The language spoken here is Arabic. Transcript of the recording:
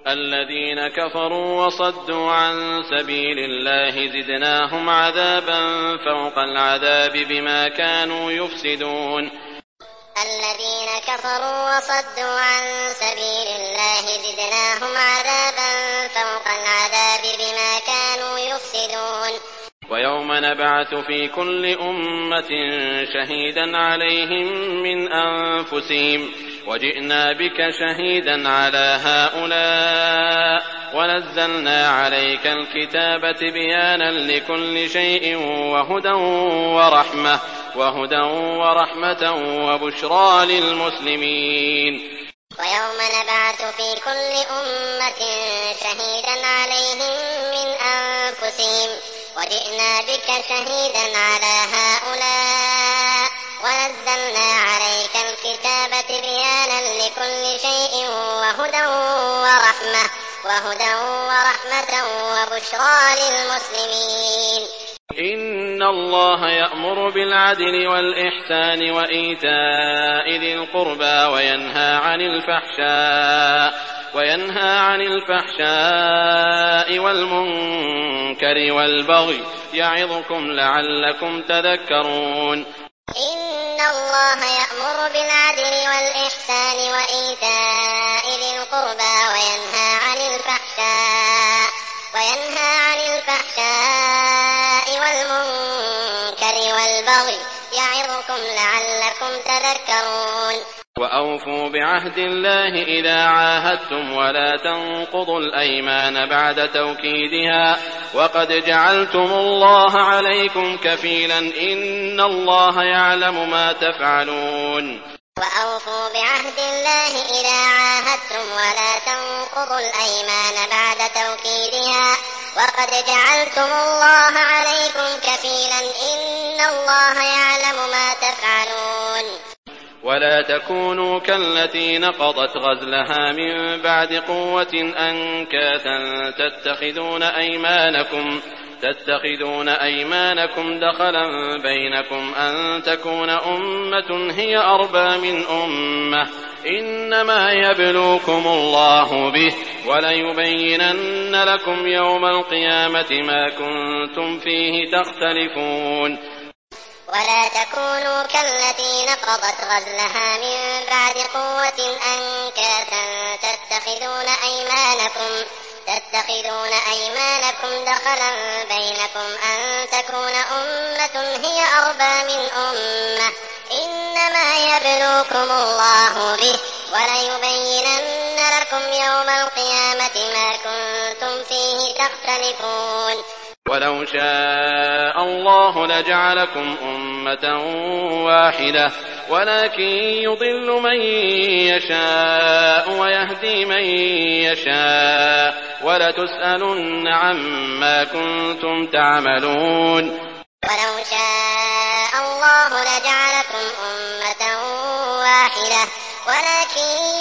الذين كفروا وصدوا عن سبيل الله زدناهم عذابا فوق العذاب بما كانوا يفسدون. الذين كفروا وصدوا عن سبيل الله زدناهم عذابا فوق العذاب بما كانوا يفسدون. ويوم نبعث في كل أمة شهيدا عليهم من أنفسهم وجئنا بك شهيدا على هؤلاء ونزلنا عليك الكتاب تبيانا لكل شيء وهدى ورحمة وبشرى للمسلمين. ويوم نبعث في كل أمة شهيدا عليهم من أنفسهم وجئنا بك شهيدا على هؤلاء ونزلنا عليك الكتاب تبيانا لكل شيء وهدى ورحمة وبشرى للمسلمين. إن الله يأمر بالعدل والإحسان وإيتاء ذي القربى وينهى عن الفحشاء والمنكر والبغي يعظكم لعلكم تذكرون. إن الله يأمر بالعدل والإحسان وإيتاء ذي القربى وينهى عن الفحشاء والمنكر والبغي يعظكم لعلكم تذكرون. وأوفوا بعهد الله إذا عاهدتم ولا تنقضوا الأيمان بعد توكيدها وقد جعلتم الله عليكم كفيلا إن الله يعلم ما تفعلون. وأوفوا بعهد الله إذا عاهدتم ولا تنقضوا الأيمان بعد توكيدها وقد جعلتم الله عليكم كفيلا إن الله يعلم ما تفعلون. ولا تكونوا كالتي نقضت غزلها من بعد قوة أنكاثا تتخذون أيمانكم دخلا بينكم أن تكون أمة هي أربى من أمة إنما يبلوكم الله به وليبينن لكم يوم القيامة ما كنتم فيه تختلفون. ولا تكونوا كالتي نقضت غزلها من بعد قوة أنكاثا تتخذون أيمانكم دخلا بينكم أن تكون أمة هي أربى من أمة إنما يبلوكم الله به وليبينن لكم يوم القيامة ما كنتم فيه تختلفون. ولو شاء الله لجعلكم أمة واحدة ولكن يضل من يشاء ويهدي من يشاء ولتسألن عما كنتم تعملون. ولو شاء الله لجعلكم أمة واحدة ولكن